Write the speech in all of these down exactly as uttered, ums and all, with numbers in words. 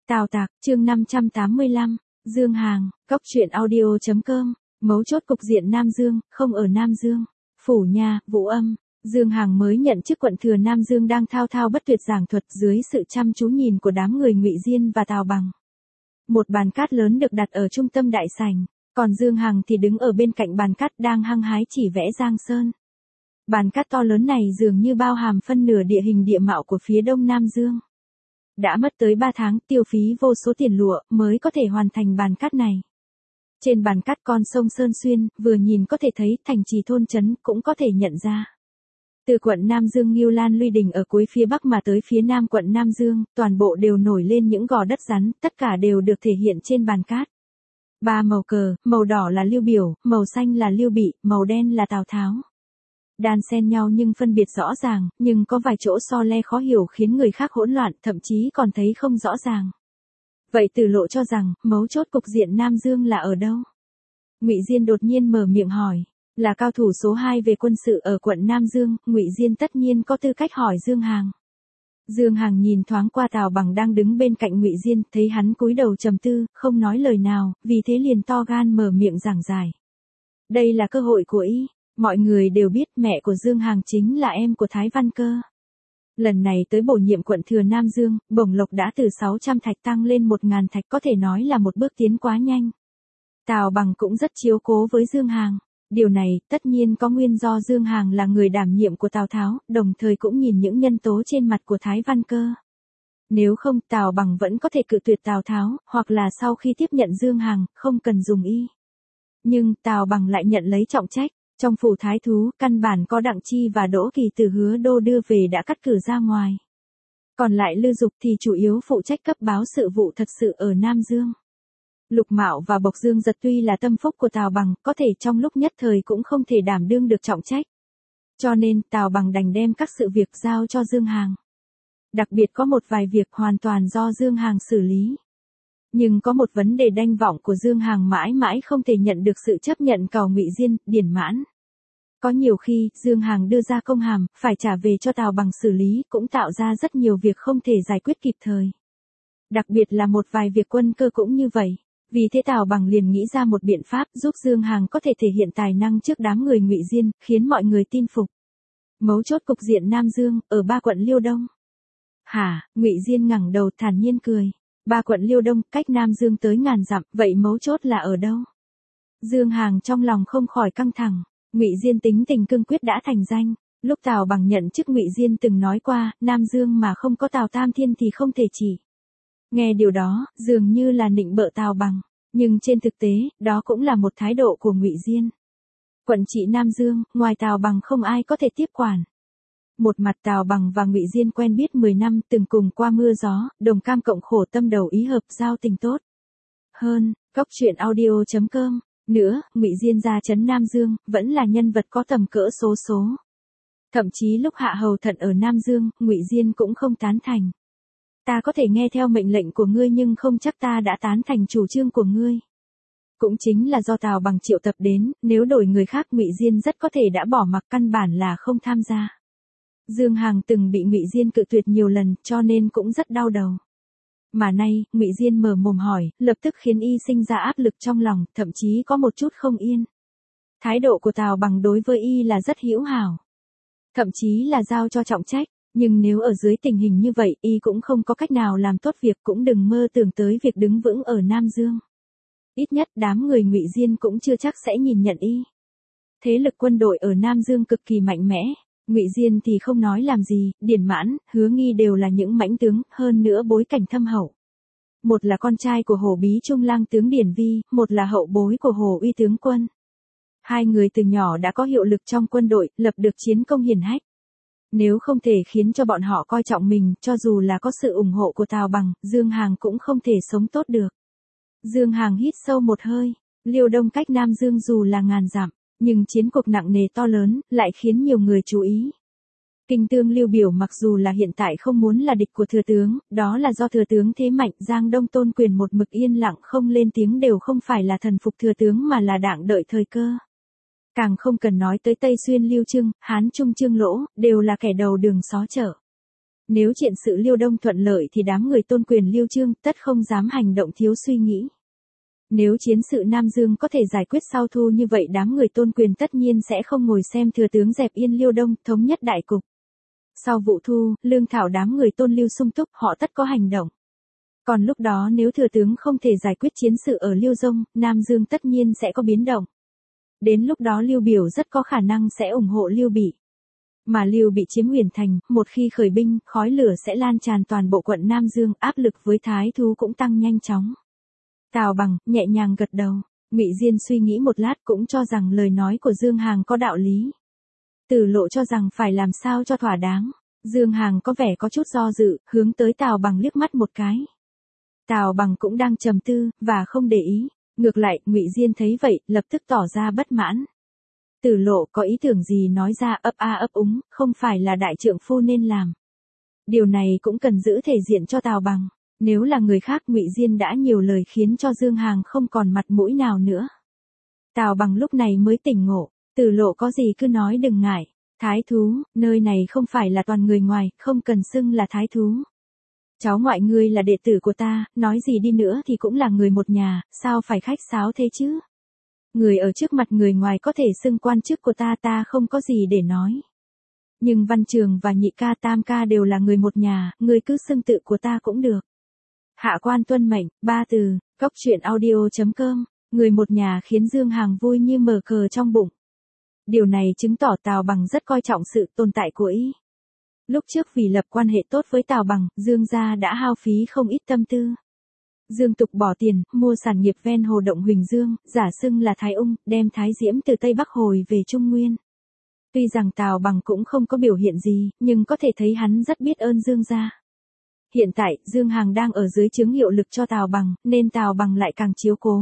Tào Tạc, chương năm trăm tám mươi lăm, Dương Hàng, Cốc truyện audio chấm com, mấu chốt cục diện Nam Dương, không ở Nam Dương, Phủ Nha, Vũ Âm. Dương Hàng mới nhận chức quận thừa Nam Dương đang thao thao bất tuyệt giảng thuật dưới sự chăm chú nhìn của đám người Ngụy Diên và Tào Bằng. Một bàn cát lớn được đặt ở trung tâm đại sảnh, còn Dương Hàng thì đứng ở bên cạnh bàn cát đang hăng hái chỉ vẽ Giang Sơn. Bàn cát to lớn này dường như bao hàm phân nửa địa hình địa mạo của phía đông Nam Dương. Đã mất tới ba tháng tiêu phí vô số tiền lụa mới có thể hoàn thành bàn cát này. Trên bàn cát con sông Sơn Xuyên, vừa nhìn có thể thấy thành trì thôn trấn cũng có thể nhận ra. Từ quận Nam Dương Ngưu Lan Luy Đình ở cuối phía bắc mà tới phía nam quận Nam Dương, toàn bộ đều nổi lên những gò đất rắn, tất cả đều được thể hiện trên bàn cát. Ba màu cờ, màu đỏ là Lưu Biểu, màu xanh là Lưu Bị, màu đen là Tào Tháo. Đan xen nhau nhưng phân biệt rõ ràng, nhưng có vài chỗ so le khó hiểu khiến người khác hỗn loạn, thậm chí còn thấy không rõ ràng. Vậy Từ Lộ cho rằng, mấu chốt cục diện Nam Dương là ở đâu? Ngụy Diên đột nhiên mở miệng hỏi, là cao thủ số hai về quân sự ở quận Nam Dương, Ngụy Diên tất nhiên có tư cách hỏi Dương Hàng. Dương Hàng nhìn thoáng qua Tào Bằng đang đứng bên cạnh Ngụy Diên, thấy hắn cúi đầu trầm tư, không nói lời nào, vì thế liền to gan mở miệng giảng giải. Đây là cơ hội của y. Mọi người đều biết mẹ của Dương Hàng chính là em của Thái Văn Cơ. Lần này tới bổ nhiệm quận thừa Nam Dương, bổng lộc đã từ sáu trăm thạch tăng lên một nghìn thạch, có thể nói là một bước tiến quá nhanh. Tào Bằng cũng rất chiếu cố với Dương Hàng. Điều này tất nhiên có nguyên do Dương Hàng là người đảm nhiệm của Tào Tháo, đồng thời cũng nhìn những nhân tố trên mặt của Thái Văn Cơ. Nếu không, Tào Bằng vẫn có thể cự tuyệt Tào Tháo, hoặc là sau khi tiếp nhận Dương Hàng, không cần dùng y. Nhưng Tào Bằng lại nhận lấy trọng trách. Trong phủ thái thú, căn bản có Đặng Chi và Đỗ Kỳ từ Hứa Đô đưa về đã cắt cử ra ngoài. Còn lại Lư Dục thì chủ yếu phụ trách cấp báo sự vụ thật sự ở Nam Dương. Lục Mạo và Bộc Dương Giật tuy là tâm phúc của Tào Bằng, có thể trong lúc nhất thời cũng không thể đảm đương được trọng trách. Cho nên, Tào Bằng đành đem các sự việc giao cho Dương Hàng. Đặc biệt có một vài việc hoàn toàn do Dương Hàng xử lý. Nhưng có một vấn đề đanh vọng của Dương Hàng mãi mãi không thể nhận được sự chấp nhận cầu Ngụy Diên, Điển Mãn. Có nhiều khi, Dương Hàng đưa ra công hàm, phải trả về cho Tào Bằng xử lý, cũng tạo ra rất nhiều việc không thể giải quyết kịp thời. Đặc biệt là một vài việc quân cơ cũng như vậy. Vì thế Tào Bằng liền nghĩ ra một biện pháp giúp Dương Hàng có thể thể hiện tài năng trước đám người Ngụy Diên, khiến mọi người tin phục. Mấu chốt cục diện Nam Dương, ở ba quận Liêu Đông. Hả, Ngụy Diên ngẩng đầu thản nhiên cười. Ba quận Liêu Đông, cách Nam Dương tới ngàn dặm, vậy mấu chốt là ở đâu? Dương Hàng trong lòng không khỏi căng thẳng. Ngụy Diên tính tình cương quyết đã thành danh. Lúc Tào Bằng nhận chức Ngụy Diên từng nói qua, Nam Dương mà không có Tào Tam Thiên thì không thể chỉ. Nghe điều đó, dường như là nịnh bợ Tào Bằng, nhưng trên thực tế, đó cũng là một thái độ của Ngụy Diên. Quận trị Nam Dương, ngoài Tào Bằng không ai có thể tiếp quản. Một mặt Tào Bằng và Ngụy Diên quen biết mười năm, từng cùng qua mưa gió, đồng cam cộng khổ, tâm đầu ý hợp, giao tình tốt. Hơn, Cốc truyện audio chấm com. Nữa, Ngụy Diên ra trấn Nam Dương, vẫn là nhân vật có tầm cỡ số số. Thậm chí lúc hạ hầu thận ở Nam Dương, Ngụy Diên cũng không tán thành. Ta có thể nghe theo mệnh lệnh của ngươi nhưng không chắc ta đã tán thành chủ trương của ngươi. Cũng chính là do Tào Bằng triệu tập đến, nếu đổi người khác Ngụy Diên rất có thể đã bỏ mặc, căn bản là không tham gia. Dương Hàng từng bị Ngụy Diên cự tuyệt nhiều lần, cho nên cũng rất đau đầu. Mà nay, Ngụy Diên mở mồm hỏi, lập tức khiến y sinh ra áp lực trong lòng, thậm chí có một chút không yên. Thái độ của Tào Bằng đối với y là rất hữu hảo, thậm chí là giao cho trọng trách, nhưng nếu ở dưới tình hình như vậy, y cũng không có cách nào làm tốt việc, cũng đừng mơ tưởng tới việc đứng vững ở Nam Dương. Ít nhất đám người Ngụy Diên cũng chưa chắc sẽ nhìn nhận y. Thế lực quân đội ở Nam Dương cực kỳ mạnh mẽ. Ngụy Diên thì không nói làm gì, Điển Mãn, Hứa Nghi đều là những mãnh tướng, hơn nữa bối cảnh thâm hậu. Một là con trai của Hồ Bí Trung lang tướng Điển Vi, một là hậu bối của Hồ Uy tướng quân. Hai người từ nhỏ đã có hiệu lực trong quân đội, lập được chiến công hiển hách. Nếu không thể khiến cho bọn họ coi trọng mình, cho dù là có sự ủng hộ của Tào Bằng, Dương Hàng cũng không thể sống tốt được. Dương Hàng hít sâu một hơi, Liêu Đông cách Nam Dương dù là ngàn dặm. Nhưng chiến cuộc nặng nề to lớn, lại khiến nhiều người chú ý. Kinh tương Lưu Biểu mặc dù là hiện tại không muốn là địch của thừa tướng, đó là do thừa tướng thế mạnh, Giang Đông Tôn Quyền một mực yên lặng không lên tiếng đều không phải là thần phục thừa tướng mà là đặng đợi thời cơ. Càng không cần nói tới Tây Xuyên Lưu Trưng, Hán Trung Trương Lỗ, đều là kẻ đầu đường xó chợ. Nếu chuyện sự Liêu Đông thuận lợi thì đám người tôn quyền Liêu Chương tất không dám hành động thiếu suy nghĩ. Nếu chiến sự Nam Dương có thể giải quyết sau thu như vậy đám người tôn quyền tất nhiên sẽ không ngồi xem thừa tướng dẹp yên Liêu Đông thống nhất đại cục. Sau vụ thu, lương thảo đám người tôn Lưu sung túc họ tất có hành động. Còn lúc đó nếu thừa tướng không thể giải quyết chiến sự ở Liêu Dông, Nam Dương tất nhiên sẽ có biến động. Đến lúc đó Lưu Biểu rất có khả năng sẽ ủng hộ Lưu Bị. Mà Lưu Bị chiếm Huyền Thành, một khi khởi binh, khói lửa sẽ lan tràn toàn bộ quận Nam Dương, áp lực với Thái thú cũng tăng nhanh chóng. Tào Bằng nhẹ nhàng gật đầu, Ngụy Diên suy nghĩ một lát cũng cho rằng lời nói của Dương Hằng có đạo lý. Tử Lộ cho rằng phải làm sao cho thỏa đáng. Dương Hằng có vẻ có chút do dự, hướng tới Tào Bằng liếc mắt một cái. Tào Bằng cũng đang trầm tư, và không để ý. Ngược lại, Ngụy Diên thấy vậy, lập tức tỏ ra bất mãn. Tử Lộ có ý tưởng gì nói ra ấp a ấp úng, không phải là đại trượng phu nên làm. Điều này cũng cần giữ thể diện cho Tào Bằng. Nếu là người khác Ngụy Diên đã nhiều lời khiến cho Dương Hằng không còn mặt mũi nào nữa. Tào Bằng lúc này mới tỉnh ngộ, Tử Lộ có gì cứ nói đừng ngại. Thái thú, nơi này không phải là toàn người ngoài, không cần xưng là thái thú. Cháu ngoại ngươi là đệ tử của ta, nói gì đi nữa thì cũng là người một nhà, sao phải khách sáo thế chứ? Người ở trước mặt người ngoài có thể xưng quan chức của ta ta không có gì để nói. Nhưng Văn Trường và Nhị ca Tam ca đều là người một nhà, người cứ xưng tự của ta cũng được. Hạ quan tuân mệnh, ba từ, cốc truyện audio chấm com, người một nhà khiến Dương Hằng vui như mở cờ trong bụng. Điều này chứng tỏ Tào Bằng rất coi trọng sự tồn tại của y. Lúc trước vì lập quan hệ tốt với Tào Bằng, Dương gia đã hao phí không ít tâm tư. Dương Tục bỏ tiền, mua sản nghiệp ven hồ động Huỳnh Dương, giả xưng là Thái Ung, đem Thái Diễm từ Tây Bắc hồi về Trung Nguyên. Tuy rằng Tào Bằng cũng không có biểu hiện gì, nhưng có thể thấy hắn rất biết ơn Dương gia. Hiện tại, Dương Hằng đang ở dưới trướng hiệu lực cho Tào Bằng, nên Tào Bằng lại càng chiếu cố.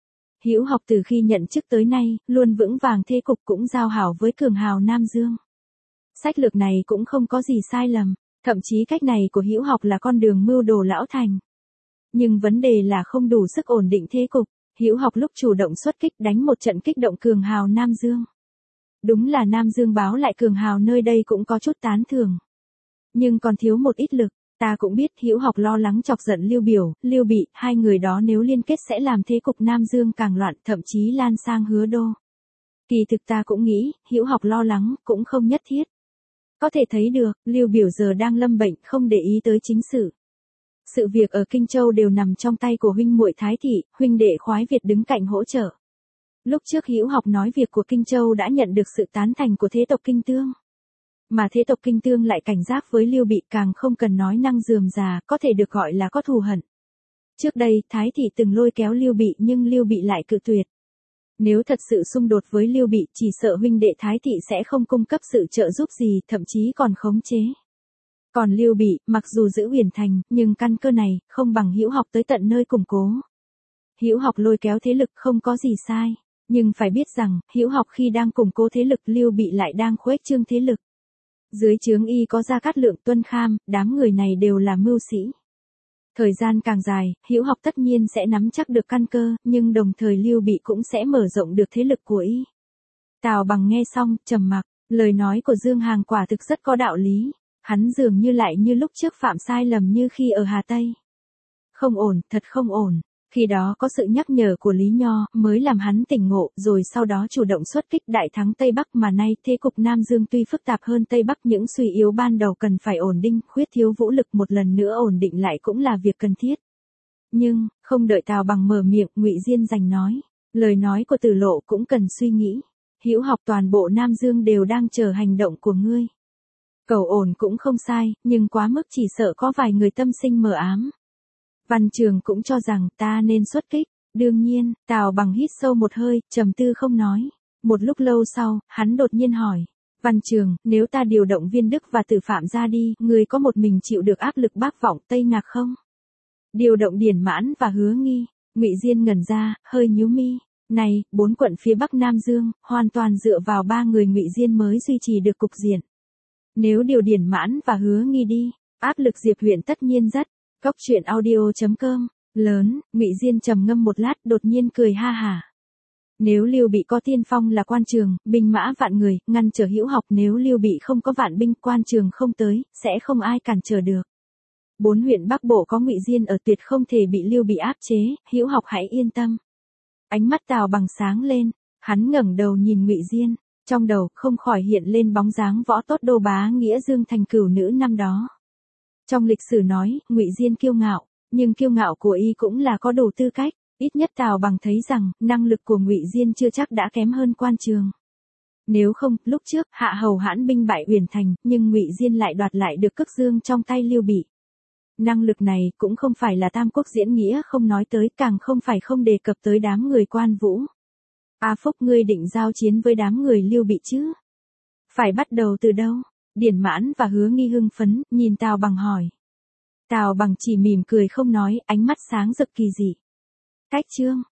Hữu Học từ khi nhận chức tới nay, luôn vững vàng thế cục cũng giao hảo với cường hào Nam Dương. Sách lược này cũng không có gì sai lầm, thậm chí cách này của Hữu Học là con đường mưu đồ lão thành. Nhưng vấn đề là không đủ sức ổn định thế cục, Hữu Học lúc chủ động xuất kích đánh một trận kích động cường hào Nam Dương. Đúng là Nam Dương báo lại cường hào nơi đây cũng có chút tán thưởng. Nhưng còn thiếu một ít lực. Ta cũng biết Hữu Học lo lắng chọc giận Lưu Biểu, Lưu Bị, hai người đó nếu liên kết sẽ làm thế cục Nam Dương càng loạn, thậm chí lan sang Hứa Đô. Kỳ thực ta cũng nghĩ, Hữu Học lo lắng, cũng không nhất thiết. Có thể thấy được, Lưu Biểu giờ đang lâm bệnh, không để ý tới chính sự. Sự việc ở Kinh Châu đều nằm trong tay của huynh muội Thái Thị, huynh đệ Khoái Việt đứng cạnh hỗ trợ. Lúc trước Hữu Học nói việc của Kinh Châu đã nhận được sự tán thành của thế tộc Kinh Tương. Mà thế tộc Kinh Tương lại cảnh giác với Lưu Bị càng không cần nói năng rườm rà, có thể được gọi là có thù hận. Trước đây, Thái Thị từng lôi kéo Lưu Bị nhưng Lưu Bị lại cự tuyệt. Nếu thật sự xung đột với Lưu Bị, chỉ sợ huynh đệ Thái Thị sẽ không cung cấp sự trợ giúp gì, thậm chí còn khống chế. Còn Lưu Bị, mặc dù giữ Huyền Thành, nhưng căn cơ này, không bằng Hữu Học tới tận nơi củng cố. Hữu Học lôi kéo thế lực không có gì sai, nhưng phải biết rằng, Hữu Học khi đang củng cố thế lực Lưu Bị lại đang khuếch trương thế lực. Dưới trướng y có Gia Cát Lượng, Tuân Kham, đám người này đều là mưu sĩ. Thời gian càng dài, Hữu Học tất nhiên sẽ nắm chắc được căn cơ, nhưng đồng thời Lưu Bị cũng sẽ mở rộng được thế lực của y. Tào Bằng nghe xong, trầm mặc, lời nói của Dương Hằng quả thực rất có đạo lý. Hắn dường như lại như lúc trước phạm sai lầm như khi ở Hà Tây. Không ổn, thật không ổn. Khi đó có sự nhắc nhở của Lý Nho mới làm hắn tỉnh ngộ, rồi sau đó chủ động xuất kích đại thắng Tây Bắc, mà nay thế cục Nam Dương tuy phức tạp hơn Tây Bắc, những suy yếu ban đầu cần phải ổn định, khuyết thiếu vũ lực một lần nữa ổn định lại cũng là việc cần thiết. Nhưng, không đợi Tào Bằng mở miệng, Ngụy Diên giành nói, lời nói của Tử Lộ cũng cần suy nghĩ. Hữu Học toàn bộ Nam Dương đều đang chờ hành động của ngươi. Cầu ổn cũng không sai, nhưng quá mức chỉ sợ có vài người tâm sinh mờ ám. Văn Trường cũng cho rằng ta nên xuất kích. Đương nhiên, Tào Bằng hít sâu một hơi, trầm tư không nói. Một lúc lâu sau, hắn đột nhiên hỏi. Văn Trường, nếu ta điều động Viên Đức và Tử Phạm ra đi, người có một mình chịu được áp lực Bắc Vọng Tây Ngạc không? Điều động Điển Mãn và Hứa Nghi. Ngụy Diên ngẩn ra, hơi nhíu mi. Này, bốn quận phía Bắc Nam Dương, hoàn toàn dựa vào ba người Ngụy Diên mới duy trì được cục diện. Nếu điều Điển Mãn và Hứa Nghi đi, áp lực Diệp huyện tất nhiên rất. Cốc truyện audio chấm com, lớn, Ngụy Diên trầm ngâm một lát đột nhiên cười ha hả. Nếu Lưu Bị có tiên phong là quan trường, binh mã vạn người, ngăn trở Hữu Học, nếu Lưu Bị không có vạn binh, quan trường không tới, sẽ không ai cản trở được. Bốn huyện Bắc Bộ có Ngụy Diên ở, tuyệt không thể bị Lưu Bị áp chế, Hữu Học hãy yên tâm. Ánh mắt Tào Bằng sáng lên, hắn ngẩng đầu nhìn Ngụy Diên, trong đầu không khỏi hiện lên bóng dáng võ tốt đô bá nghĩa Dương thành cửu nữ năm đó. Trong lịch sử nói, Ngụy Diên kiêu ngạo, nhưng kiêu ngạo của y cũng là có đủ tư cách, ít nhất Tào Bằng thấy rằng, năng lực của Ngụy Diên chưa chắc đã kém hơn quan trường. Nếu không, lúc trước, Hạ Hầu hãn binh bại Uyển Thành, nhưng Ngụy Diên lại đoạt lại được Cức Dương trong tay Lưu Bị. Năng lực này cũng không phải là Tam Quốc diễn nghĩa không nói tới, càng không phải không đề cập tới đám người Quan Vũ. A Phúc, ngươi định giao chiến với đám người Lưu Bị chứ? Phải bắt đầu từ đâu? Điển Mãn và Hứa Nghi hưng phấn, nhìn Tào Bằng hỏi. Tào Bằng chỉ mỉm cười không nói, ánh mắt sáng rực kỳ dị. Cách chương